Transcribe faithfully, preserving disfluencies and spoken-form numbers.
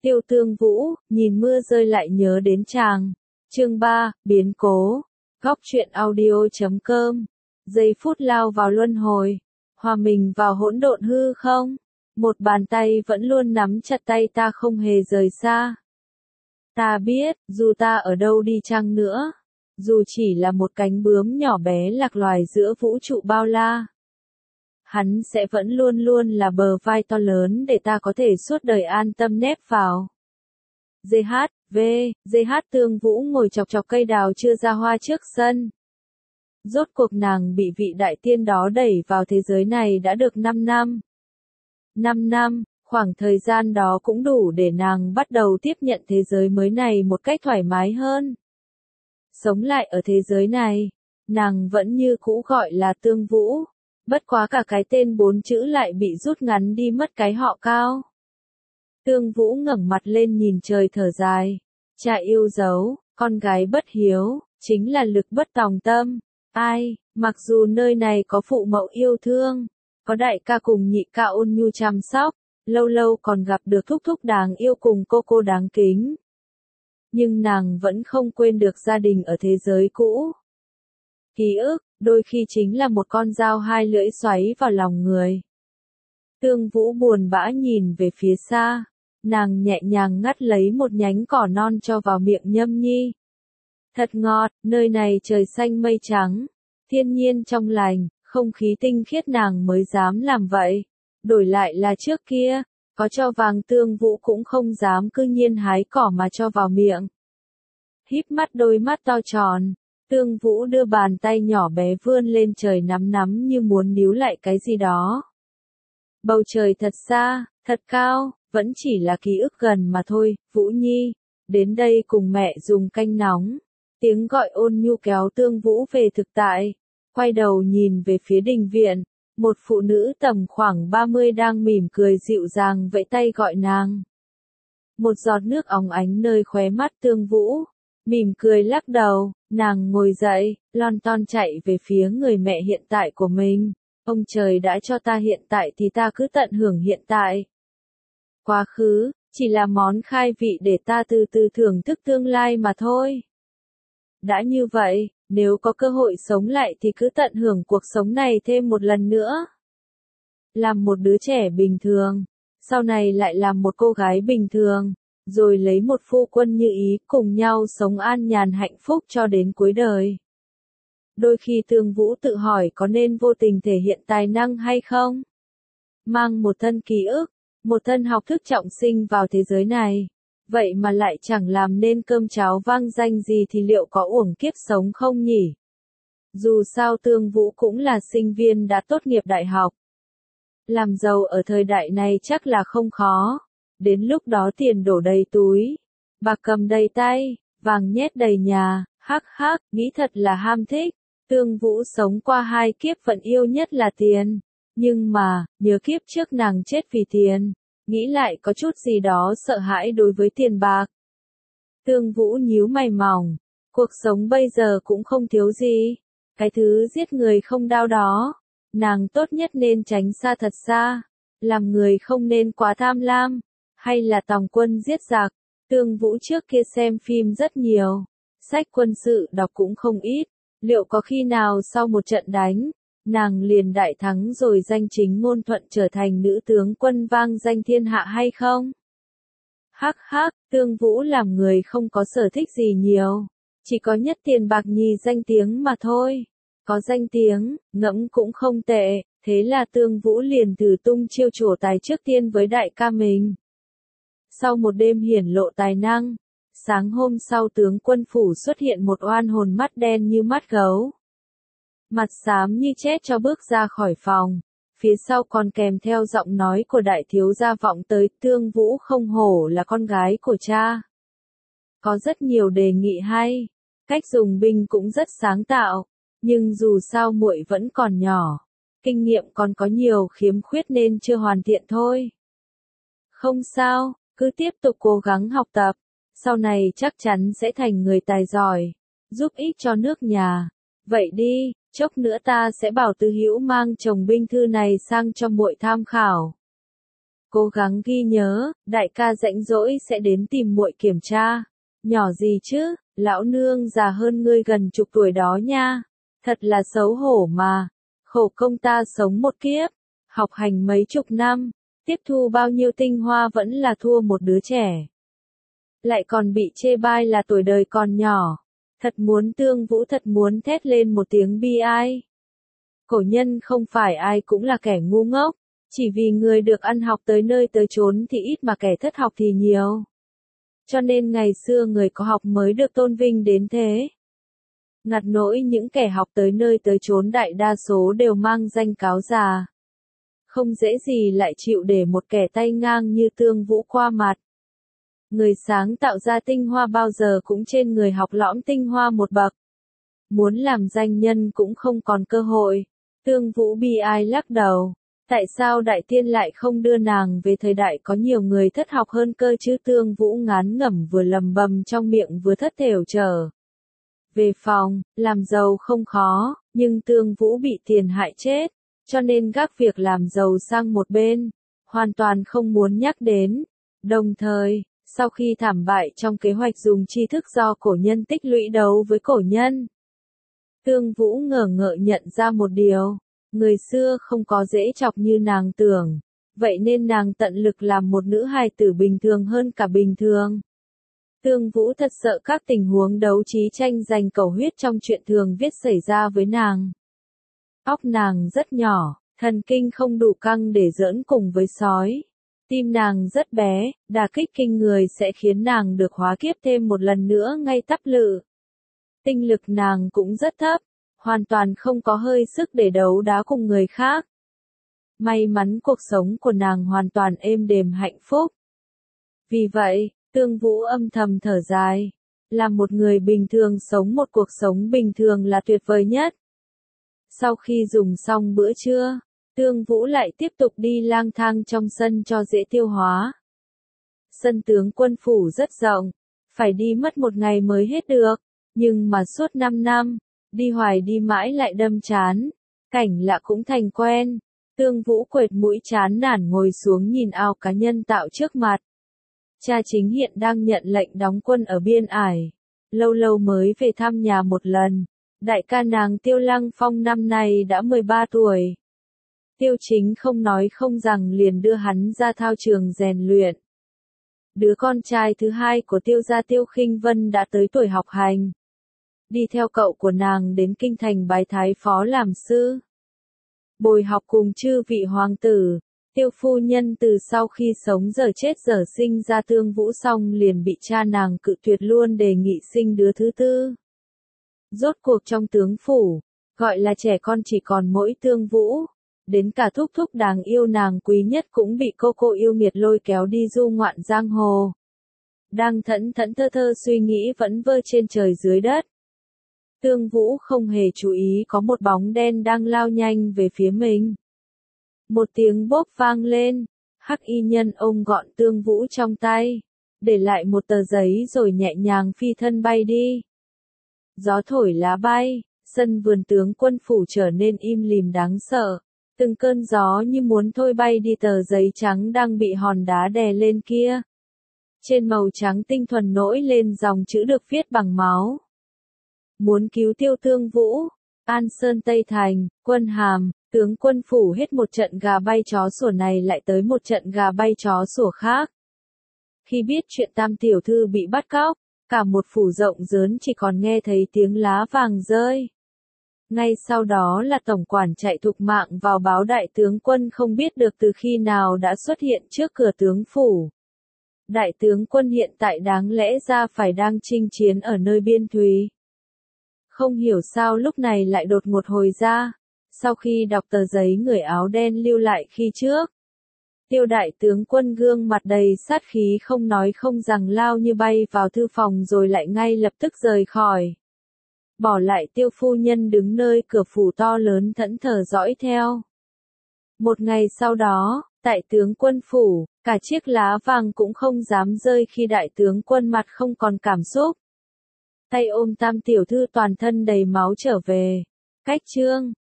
Tiêu Tương Vũ, nhìn mưa rơi lại nhớ đến chàng. Chương ba, biến cố. Góc truyện audio chấm com. Giây phút lao vào luân hồi, hòa mình vào hỗn độn hư không. Một bàn tay vẫn luôn nắm chặt tay ta không hề rời xa. Ta biết, dù ta ở đâu đi chăng nữa, dù chỉ là một cánh bướm nhỏ bé lạc loài giữa vũ trụ bao la, hắn sẽ vẫn luôn luôn là bờ vai to lớn để ta có thể suốt đời an tâm nép vào. giê hát, vê, giê hát Tương Vũ ngồi chọc chọc cây đào chưa ra hoa trước sân. Rốt cuộc nàng bị vị đại tiên đó đẩy vào thế giới này đã được năm năm. năm năm, khoảng thời gian đó cũng đủ để nàng bắt đầu tiếp nhận thế giới mới này một cách thoải mái hơn. Sống lại ở thế giới này, nàng vẫn như cũ gọi là Tương Vũ, bất quá cả cái tên bốn chữ lại bị rút ngắn đi mất cái họ cao. Tương Vũ ngẩng mặt lên nhìn trời thở dài. Cha yêu dấu, con gái bất hiếu, chính là lực bất tòng tâm. Ai, mặc dù nơi này có phụ mẫu yêu thương, có đại ca cùng nhị ca ôn nhu chăm sóc, lâu lâu còn gặp được thúc thúc đáng yêu cùng cô cô đáng kính. Nhưng nàng vẫn không quên được gia đình ở thế giới cũ. Ký ức, đôi khi chính là một con dao hai lưỡi xoáy vào lòng người. Tương Vũ buồn bã nhìn về phía xa, nàng nhẹ nhàng ngắt lấy một nhánh cỏ non cho vào miệng nhâm nhi. Thật ngọt, nơi này trời xanh mây trắng, thiên nhiên trong lành, không khí tinh khiết nàng mới dám làm vậy. Đổi lại là trước kia, có cho vàng Tương Vũ cũng không dám cư nhiên hái cỏ mà cho vào miệng. Híp mắt đôi mắt to tròn, Tương Vũ đưa bàn tay nhỏ bé vươn lên trời nắm nắm như muốn níu lại cái gì đó. Bầu trời thật xa, thật cao, vẫn chỉ là ký ức gần mà thôi. Vũ Nhi, đến đây cùng mẹ dùng canh nóng. Tiếng gọi ôn nhu kéo Tương Vũ về thực tại. Quay đầu nhìn về phía đình viện, một phụ nữ tầm khoảng ba mươi đang mỉm cười dịu dàng vẫy tay gọi nàng. Một giọt nước óng ánh nơi khóe mắt Tương Vũ, mỉm cười lắc đầu, nàng ngồi dậy, lon ton chạy về phía người mẹ hiện tại của mình. Ông trời đã cho ta hiện tại thì ta cứ tận hưởng hiện tại. Quá khứ, chỉ là món khai vị để ta từ từ thưởng thức tương lai mà thôi. Đã như vậy, nếu có cơ hội sống lại thì cứ tận hưởng cuộc sống này thêm một lần nữa. Làm một đứa trẻ bình thường, sau này lại làm một cô gái bình thường, rồi lấy một phu quân như ý cùng nhau sống an nhàn hạnh phúc cho đến cuối đời. Đôi khi Tương Vũ tự hỏi có nên vô tình thể hiện tài năng hay không? Mang một thân ký ức, một thân học thức trọng sinh vào thế giới này, vậy mà lại chẳng làm nên cơm cháo vang danh gì thì liệu có uổng kiếp sống không nhỉ? Dù sao Tương Vũ cũng là sinh viên đã tốt nghiệp đại học. Làm giàu ở thời đại này chắc là không khó, đến lúc đó tiền đổ đầy túi, bạc cầm đầy tay, vàng nhét đầy nhà, hắc hắc, nghĩ thật là ham thích. Tương Vũ sống qua hai kiếp vẫn yêu nhất là tiền, nhưng mà, nhớ kiếp trước nàng chết vì tiền, nghĩ lại có chút gì đó sợ hãi đối với tiền bạc. Tương Vũ nhíu mày mỏng, cuộc sống bây giờ cũng không thiếu gì, cái thứ giết người không đau đó, nàng tốt nhất nên tránh xa thật xa, làm người không nên quá tham lam, hay là tòng quân giết giặc. Tương Vũ trước kia xem phim rất nhiều, sách quân sự đọc cũng không ít. Liệu có khi nào sau một trận đánh, nàng liền đại thắng rồi danh chính ngôn thuận trở thành nữ tướng quân vang danh thiên hạ hay không? Hắc hắc, Tương Vũ làm người không có sở thích gì nhiều, chỉ có nhất tiền bạc nhì danh tiếng mà thôi. Có danh tiếng, ngẫm cũng không tệ, thế là Tương Vũ liền thử tung chiêu trổ tài trước tiên với đại ca mình. Sau một đêm hiển lộ tài năng, sáng hôm sau tướng quân phủ xuất hiện một oan hồn mắt đen như mắt gấu. Mặt xám như chết cho bước ra khỏi phòng, phía sau còn kèm theo giọng nói của đại thiếu gia vọng tới. Tương Vũ không hổ là con gái của cha. Có rất nhiều đề nghị hay, cách dùng binh cũng rất sáng tạo, nhưng dù sao muội vẫn còn nhỏ, kinh nghiệm còn có nhiều khiếm khuyết nên chưa hoàn thiện thôi. Không sao, cứ tiếp tục cố gắng học tập. Sau này chắc chắn sẽ thành người tài giỏi, giúp ích cho nước nhà. Vậy đi, chốc nữa ta sẽ bảo Tư Hữu mang chồng binh thư này sang cho muội tham khảo. Cố gắng ghi nhớ, đại ca rảnh rỗi sẽ đến tìm muội kiểm tra. Nhỏ gì chứ, lão nương già hơn ngươi gần chục tuổi đó nha. Thật là xấu hổ mà. Khổ công ta sống một kiếp, học hành mấy chục năm, tiếp thu bao nhiêu tinh hoa vẫn là thua một đứa trẻ. Lại còn bị chê bai là tuổi đời còn nhỏ. Thật muốn Tương Vũ thật muốn thét lên một tiếng bi ai. Cổ nhân không phải ai cũng là kẻ ngu ngốc, chỉ vì người được ăn học tới nơi tới chốn thì ít mà kẻ thất học thì nhiều. Cho nên ngày xưa người có học mới được tôn vinh đến thế. Ngặt nỗi những kẻ học tới nơi tới chốn đại đa số đều mang danh cáo già. Không dễ gì lại chịu để một kẻ tay ngang như Tương Vũ qua mặt. Người sáng tạo ra tinh hoa bao giờ cũng trên người học lõm tinh hoa một bậc. Muốn làm danh nhân cũng không còn cơ hội. Tương Vũ bi ai lắc đầu. Tại sao đại tiên lại không đưa nàng về thời đại có nhiều người thất học hơn cơ chứ? Tương Vũ ngán ngẩm vừa lầm bầm trong miệng vừa thất thểu trở về phòng. Làm giàu không khó, nhưng Tương Vũ bị tiền hại chết, cho nên gác việc làm giàu sang một bên, hoàn toàn không muốn nhắc đến. Đồng thời, sau khi thảm bại trong kế hoạch dùng tri thức do cổ nhân tích lũy đấu với cổ nhân, Tương Vũ ngờ ngợ nhận ra một điều. Người xưa không có dễ chọc như nàng tưởng, vậy nên nàng tận lực làm một nữ hài tử bình thường hơn cả bình thường. Tương Vũ thật sợ các tình huống đấu trí tranh giành cầu huyết trong chuyện thường viết xảy ra với nàng. Óc nàng rất nhỏ, thần kinh không đủ căng để giỡn cùng với sói. Tim nàng rất bé, đả kích kinh người sẽ khiến nàng được hóa kiếp thêm một lần nữa ngay tắp lự. Tinh lực nàng cũng rất thấp, hoàn toàn không có hơi sức để đấu đá cùng người khác. May mắn cuộc sống của nàng hoàn toàn êm đềm hạnh phúc. Vì vậy, Tương Vũ âm thầm thở dài. Làm một người bình thường sống một cuộc sống bình thường là tuyệt vời nhất. Sau khi dùng xong bữa trưa, Tương Vũ lại tiếp tục đi lang thang trong sân cho dễ tiêu hóa. Sân tướng quân phủ rất rộng, phải đi mất một ngày mới hết được, nhưng mà suốt năm năm, đi hoài đi mãi lại đâm chán, cảnh lạ cũng thành quen. Tương Vũ quệt mũi chán nản ngồi xuống nhìn ao cá nhân tạo trước mặt. Cha chính hiện đang nhận lệnh đóng quân ở biên ải, lâu lâu mới về thăm nhà một lần. Đại ca nàng Tiêu Lăng Phong năm nay đã mười ba tuổi. Tiêu Chính không nói không rằng liền đưa hắn ra thao trường rèn luyện. Đứa con trai thứ hai của Tiêu gia Tiêu Khinh Vân đã tới tuổi học hành. Đi theo cậu của nàng đến kinh thành bái thái phó làm sư. Bồi học cùng chư vị hoàng tử. Tiêu phu nhân từ sau khi sống giờ chết giờ sinh ra Tương Vũ xong liền bị cha nàng cự tuyệt luôn đề nghị sinh đứa thứ tư. Rốt cuộc trong tướng phủ, gọi là trẻ con chỉ còn mỗi Tương Vũ. Đến cả thúc thúc đáng yêu nàng quý nhất cũng bị cô cô yêu nghiệt lôi kéo đi du ngoạn giang hồ. Đang thẫn thẫn thơ thơ suy nghĩ vẫn vơ trên trời dưới đất. Tương Vũ không hề chú ý có một bóng đen đang lao nhanh về phía mình. Một tiếng bốp vang lên, hắc y nhân ôm gọn Tương Vũ trong tay, để lại một tờ giấy rồi nhẹ nhàng phi thân bay đi. Gió thổi lá bay, sân vườn tướng quân phủ trở nên im lìm đáng sợ. Từng cơn gió như muốn thôi bay đi tờ giấy trắng đang bị hòn đá đè lên kia. Trên màu trắng tinh thuần nổi lên dòng chữ được viết bằng máu. Muốn cứu Tiêu Tương Vũ, An Sơn Tây Thành, quân hàm, tướng quân phủ hết một trận gà bay chó sủa này lại tới một trận gà bay chó sủa khác. Khi biết chuyện Tam tiểu thư bị bắt cóc, cả một phủ rộng lớn chỉ còn nghe thấy tiếng lá vàng rơi. Ngay sau đó là tổng quản chạy thục mạng vào báo đại tướng quân không biết được từ khi nào đã xuất hiện trước cửa tướng phủ. Đại tướng quân hiện tại đáng lẽ ra phải đang chinh chiến ở nơi biên thùy. Không hiểu sao lúc này lại đột ngột hồi ra, sau khi đọc tờ giấy người áo đen lưu lại khi trước. Tiêu đại tướng quân gương mặt đầy sát khí không nói không rằng lao như bay vào thư phòng rồi lại ngay lập tức rời khỏi. Bỏ lại Tiêu phu nhân đứng nơi cửa phủ to lớn thẫn thờ dõi theo. Một ngày sau đó, tại tướng quân phủ, cả chiếc lá vàng cũng không dám rơi khi đại tướng quân mặt không còn cảm xúc. Tay ôm Tam tiểu thư toàn thân đầy máu trở về. Cách chương